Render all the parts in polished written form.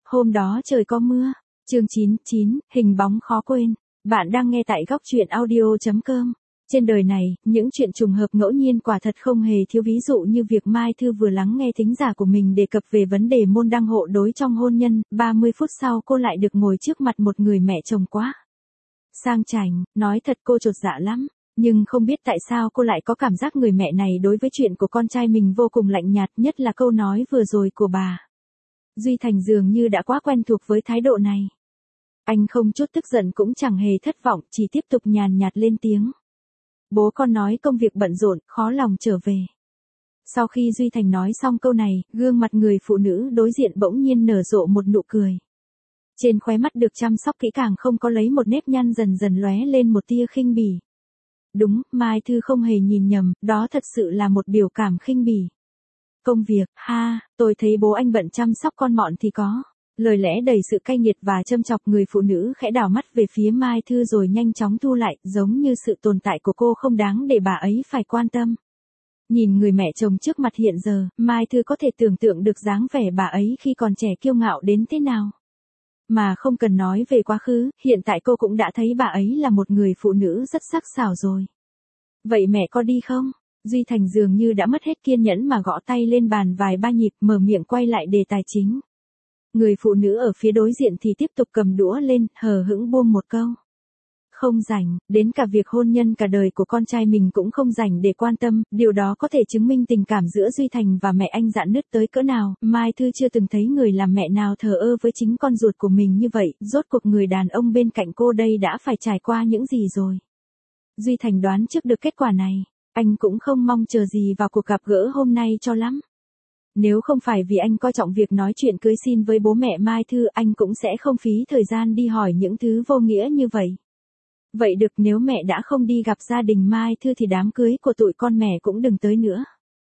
Hôm đó trời có mưa. Chương 99, hình bóng khó quên. Bạn đang nghe tại góc truyện audio.com. Trên đời này, những chuyện trùng hợp ngẫu nhiên quả thật không hề thiếu, ví dụ như việc Mai Thư vừa lắng nghe thính giả của mình đề cập về vấn đề môn đăng hộ đối trong hôn nhân, 30 phút sau cô lại được ngồi trước mặt một người mẹ chồng quá sang chảnh, nói thật cô chột dạ lắm. Nhưng không biết tại sao cô lại có cảm giác người mẹ này đối với chuyện của con trai mình vô cùng lạnh nhạt, nhất là câu nói vừa rồi của bà. Duy Thành dường như đã quá quen thuộc với thái độ này. Anh không chút tức giận cũng chẳng hề thất vọng, chỉ tiếp tục nhàn nhạt lên tiếng. Bố con nói công việc bận rộn, khó lòng trở về. Sau khi Duy Thành nói xong câu này, gương mặt người phụ nữ đối diện bỗng nhiên nở rộ một nụ cười. Trên khóe mắt được chăm sóc kỹ càng không có lấy một nếp nhăn dần dần lóe lên một tia khinh bỉ. Đúng, Mai Thư không hề nhìn nhầm, đó thật sự là một biểu cảm khinh bỉ. Công việc, ha, tôi thấy bố anh bận chăm sóc con mọn thì có. Lời lẽ đầy sự cay nghiệt và châm chọc, người phụ nữ khẽ đảo mắt về phía Mai Thư rồi nhanh chóng thu lại, giống như sự tồn tại của cô không đáng để bà ấy phải quan tâm. Nhìn người mẹ chồng trước mặt hiện giờ, Mai Thư có thể tưởng tượng được dáng vẻ bà ấy khi còn trẻ kiêu ngạo đến thế nào. Mà không cần nói về quá khứ, hiện tại cô cũng đã thấy bà ấy là một người phụ nữ rất sắc sảo rồi. Vậy mẹ có đi không? Duy Thành dường như đã mất hết kiên nhẫn mà gõ tay lên bàn vài ba nhịp, mở miệng quay lại đề tài chính. Người phụ nữ ở phía đối diện thì tiếp tục cầm đũa lên, hờ hững buông một câu. Không rảnh, đến cả việc hôn nhân cả đời của con trai mình cũng không rảnh để quan tâm, điều đó có thể chứng minh tình cảm giữa Duy Thành và mẹ anh rạn nứt tới cỡ nào. Mai Thư chưa từng thấy người làm mẹ nào thờ ơ với chính con ruột của mình như vậy, rốt cuộc người đàn ông bên cạnh cô đây đã phải trải qua những gì rồi. Duy Thành đoán trước được kết quả này, anh cũng không mong chờ gì vào cuộc gặp gỡ hôm nay cho lắm. Nếu không phải vì anh coi trọng việc nói chuyện cưới xin với bố mẹ Mai Thư, anh cũng sẽ không phí thời gian đi hỏi những thứ vô nghĩa như vậy. Vậy được, nếu mẹ đã không đi gặp gia đình Mai Thư thì đám cưới của tụi con mẹ cũng đừng tới nữa.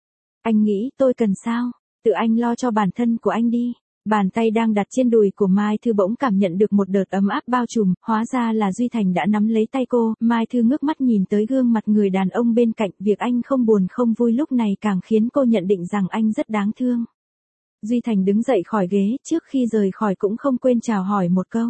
Anh nghĩ tôi cần sao? Tự anh lo cho bản thân của anh đi. Bàn tay đang đặt trên đùi của Mai Thư bỗng cảm nhận được một đợt ấm áp bao trùm, hóa ra là Duy Thành đã nắm lấy tay cô. Mai Thư ngước mắt nhìn tới gương mặt người đàn ông bên cạnh, việc anh không buồn không vui lúc này càng khiến cô nhận định rằng anh rất đáng thương. Duy Thành đứng dậy khỏi ghế, trước khi rời khỏi cũng không quên chào hỏi một câu.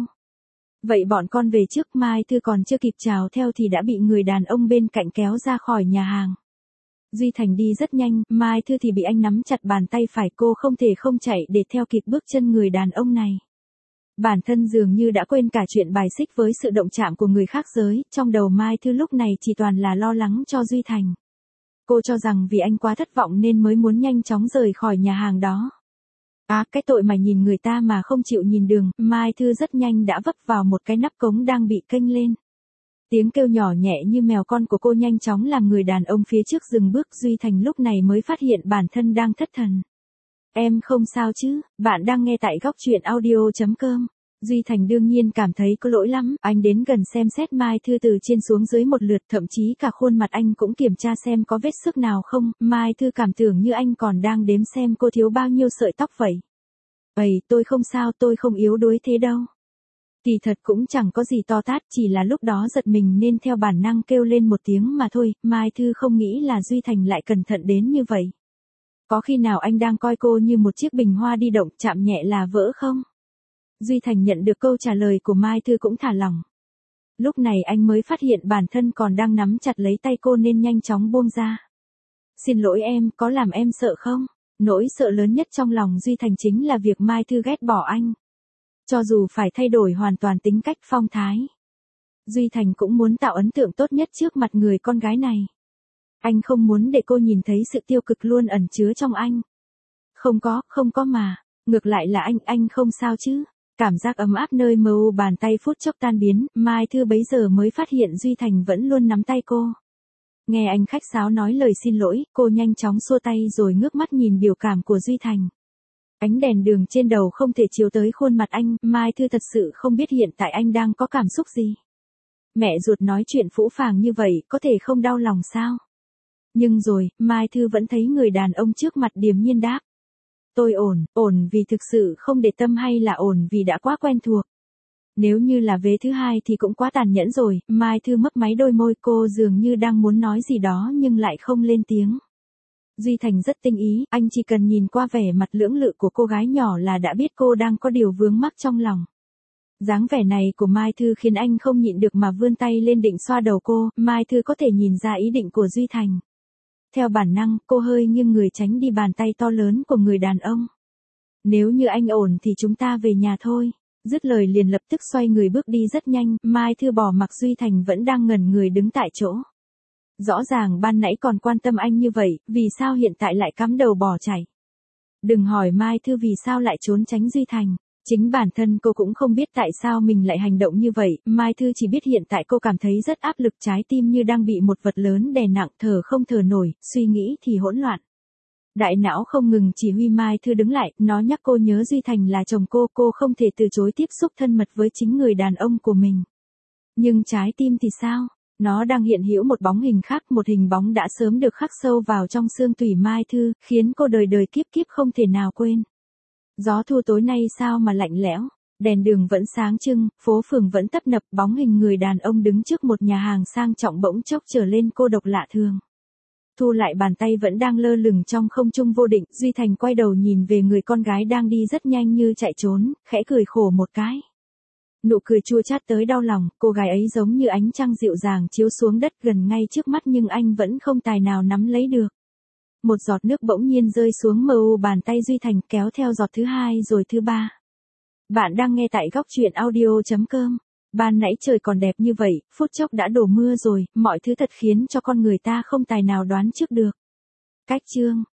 Vậy bọn con về trước. Mai Thư còn chưa kịp chào theo thì đã bị người đàn ông bên cạnh kéo ra khỏi nhà hàng. Duy Thành đi rất nhanh, Mai Thư thì bị anh nắm chặt bàn tay phải, cô không thể không chạy để theo kịp bước chân người đàn ông này. Bản thân dường như đã quên cả chuyện bài xích với sự động chạm của người khác giới, trong đầu Mai Thư lúc này chỉ toàn là lo lắng cho Duy Thành. Cô cho rằng vì anh quá thất vọng nên mới muốn nhanh chóng rời khỏi nhà hàng đó. Cái tội mà nhìn người ta mà không chịu nhìn đường. Mai Thư rất nhanh đã vấp vào một cái nắp cống đang bị kênh lên. Tiếng kêu nhỏ nhẹ như mèo con của cô nhanh chóng làm người đàn ông phía trước dừng bước. Duy Thành lúc này mới phát hiện bản thân đang thất thần. Em không sao chứ? Bạn đang nghe tại góc truyện audio.com. Duy Thành đương nhiên cảm thấy có lỗi lắm, anh đến gần xem xét Mai Thư từ trên xuống dưới một lượt, thậm chí cả khuôn mặt anh cũng kiểm tra xem có vết xước nào không. Mai Thư cảm tưởng như anh còn đang đếm xem cô thiếu bao nhiêu sợi tóc vậy. Tôi không sao, tôi không yếu đuối thế đâu. Kỳ thật cũng chẳng có gì to tát, chỉ là lúc đó giật mình nên theo bản năng kêu lên một tiếng mà thôi. Mai Thư không nghĩ là Duy Thành lại cẩn thận đến như vậy. Có khi nào anh đang coi cô như một chiếc bình hoa đi động, chạm nhẹ là vỡ không? Duy Thành nhận được câu trả lời của Mai Thư cũng thả lỏng. Lúc này anh mới phát hiện bản thân còn đang nắm chặt lấy tay cô nên nhanh chóng buông ra. Xin lỗi em, có làm em sợ không? Nỗi sợ lớn nhất trong lòng Duy Thành chính là việc Mai Thư ghét bỏ anh. Cho dù phải thay đổi hoàn toàn tính cách phong thái, Duy Thành cũng muốn tạo ấn tượng tốt nhất trước mặt người con gái này. Anh không muốn để cô nhìn thấy sự tiêu cực luôn ẩn chứa trong anh. Không có mà, ngược lại là anh không sao chứ? Cảm giác ấm áp nơi mờ u bàn tay phút chốc tan biến, Mai Thư bấy giờ mới phát hiện Duy Thành vẫn luôn nắm tay cô. Nghe anh khách sáo nói lời xin lỗi, cô nhanh chóng xua tay rồi ngước mắt nhìn biểu cảm của Duy Thành. Ánh đèn đường trên đầu không thể chiếu tới khuôn mặt anh, Mai Thư thật sự không biết hiện tại anh đang có cảm xúc gì. Mẹ ruột nói chuyện phũ phàng như vậy, có thể không đau lòng sao? Nhưng rồi, Mai Thư vẫn thấy người đàn ông trước mặt điềm nhiên đáp. Tôi ổn vì thực sự không để tâm hay là ổn vì đã quá quen thuộc? Nếu như là vế thứ hai thì cũng quá tàn nhẫn rồi. Mai Thư mấp máy đôi môi, cô dường như đang muốn nói gì đó nhưng lại không lên tiếng. Duy Thành rất tinh ý, anh chỉ cần nhìn qua vẻ mặt lưỡng lự của cô gái nhỏ là đã biết cô đang có điều vướng mắc trong lòng. Dáng vẻ này của Mai Thư khiến anh không nhịn được mà vươn tay lên định xoa đầu cô, Mai Thư có thể nhìn ra ý định của Duy Thành. Theo bản năng, cô hơi nghiêng người tránh đi bàn tay to lớn của người đàn ông. Nếu như anh ổn thì chúng ta về nhà thôi. Dứt lời liền lập tức xoay người bước đi rất nhanh, Mai Thư bỏ mặc Duy Thành vẫn đang ngẩn người đứng tại chỗ. Rõ ràng ban nãy còn quan tâm anh như vậy, vì sao hiện tại lại cắm đầu bỏ chạy? Đừng hỏi Mai Thư vì sao lại trốn tránh Duy Thành. Chính bản thân cô cũng không biết tại sao mình lại hành động như vậy, Mai Thư chỉ biết hiện tại cô cảm thấy rất áp lực, trái tim như đang bị một vật lớn đè nặng, thở không thở nổi, suy nghĩ thì hỗn loạn. Đại não không ngừng chỉ huy Mai Thư đứng lại, nó nhắc cô nhớ Duy Thành là chồng cô không thể từ chối tiếp xúc thân mật với chính người đàn ông của mình. Nhưng trái tim thì sao? Nó đang hiện hữu một bóng hình khác, một hình bóng đã sớm được khắc sâu vào trong xương tủy Mai Thư, khiến cô đời đời kiếp kiếp không thể nào quên. Gió thu tối nay sao mà lạnh lẽo, đèn đường vẫn sáng trưng, phố phường vẫn tấp nập, bóng hình người đàn ông đứng trước một nhà hàng sang trọng bỗng chốc trở lên cô độc lạ thường. Thu lại bàn tay vẫn đang lơ lửng trong không trung vô định, Duy Thành quay đầu nhìn về người con gái đang đi rất nhanh như chạy trốn, khẽ cười khổ một cái. Nụ cười chua chát tới đau lòng, cô gái ấy giống như ánh trăng dịu dàng chiếu xuống đất gần ngay trước mắt nhưng anh vẫn không tài nào nắm lấy được. Một giọt nước bỗng nhiên rơi xuống mờ u bàn tay Duy Thành, kéo theo giọt thứ hai rồi thứ ba. Bạn đang nghe tại góc truyện audio.com. Ban nãy trời còn đẹp như vậy, phút chốc đã đổ mưa rồi, mọi thứ thật khiến cho con người ta không tài nào đoán trước được. Cách chương